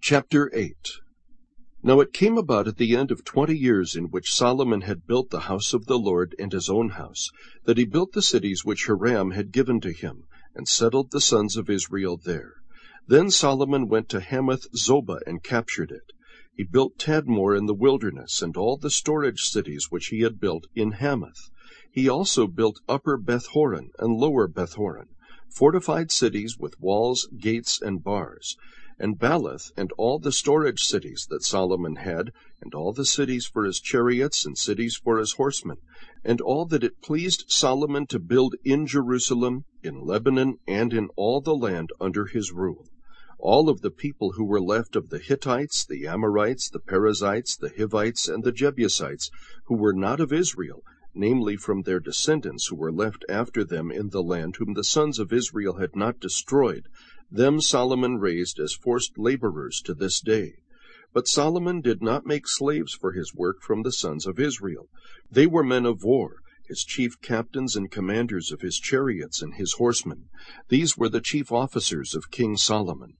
Chapter 8. Now it came about at the end of 20 years in which Solomon had built the house of the Lord and his own house, that he built the cities which Hiram had given to him, and settled the sons of Israel there. Then Solomon went to Hamath Zobah and captured it. He built Tadmor in the wilderness, and all the storage cities which he had built in Hamath. He also built Upper Bethhoron and Lower Bethhoron, fortified cities with walls, gates, and bars. And Baalath, and all the storage cities that Solomon had, and all the cities for his chariots, and cities for his horsemen, and all that it pleased Solomon to build in Jerusalem, in Lebanon, and in all the land under his rule. All of the people who were left of the Hittites, the Amorites, the Perizzites, the Hivites, and the Jebusites, who were not of Israel, namely from their descendants who were left after them in the land, whom the sons of Israel had not destroyed, them Solomon raised as forced laborers to this day. But Solomon did not make slaves for his work from the sons of Israel. They were men of war, his chief captains and commanders of his chariots and his horsemen. These were the chief officers of King Solomon,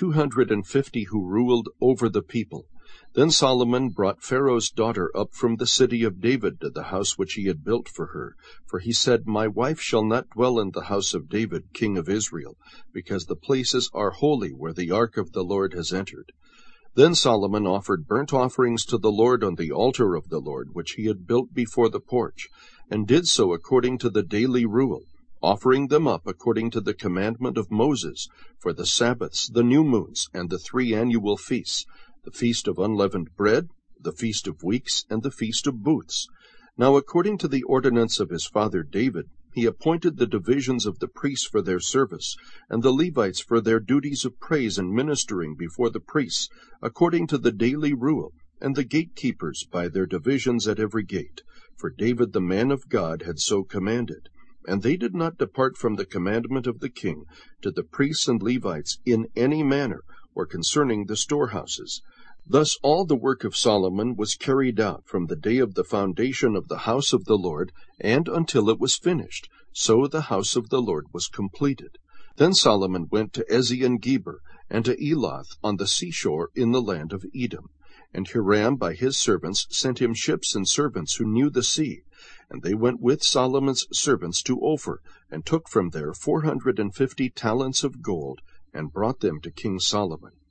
250 who ruled over the people. Then Solomon brought Pharaoh's daughter up from the city of David to the house which he had built for her. For he said, My wife shall not dwell in the house of David, king of Israel, because the places are holy where the ark of the Lord has entered. Then Solomon offered burnt offerings to the Lord on the altar of the Lord, which he had built before the porch, and did so according to the daily rule, offering them up according to the commandment of Moses, for the Sabbaths, the new moons, and the 3 annual feasts, the feast of unleavened bread, the feast of weeks, and the feast of booths. Now according to the ordinance of his father David, he appointed the divisions of the priests for their service, and the Levites for their duties of praise and ministering before the priests, according to the daily rule, and the gatekeepers by their divisions at every gate. For David the man of God had so commanded. And they did not depart from the commandment of the king to the priests and Levites in any manner, or concerning the storehouses. Thus all the work of Solomon was carried out from the day of the foundation of the house of the Lord, and until it was finished. So the house of the Lord was completed. Then Solomon went to Ezion-Geber, and to Eloth on the seashore in the land of Edom. And Hiram by his servants sent him ships and servants who knew the sea. And they went with Solomon's servants to Ophir, and took from there 450 talents of gold, and brought them to King Solomon.